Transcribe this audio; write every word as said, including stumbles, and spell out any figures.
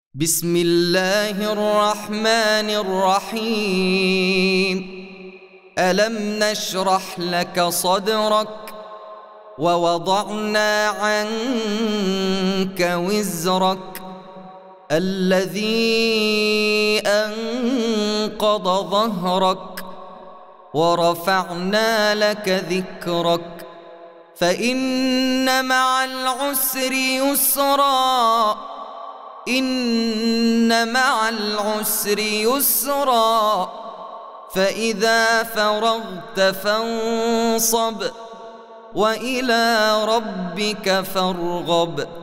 بسم الله الرحمن الرحيم. ألم نشرح لك صدرك ووضعنا عنك وزرك الذي أنقض ظهرك ورفعنا لك ذكرك فإن مع العسر يسرا إن مع العسر يسرا فإذا فرغت فانصب وإلى ربك فارغب.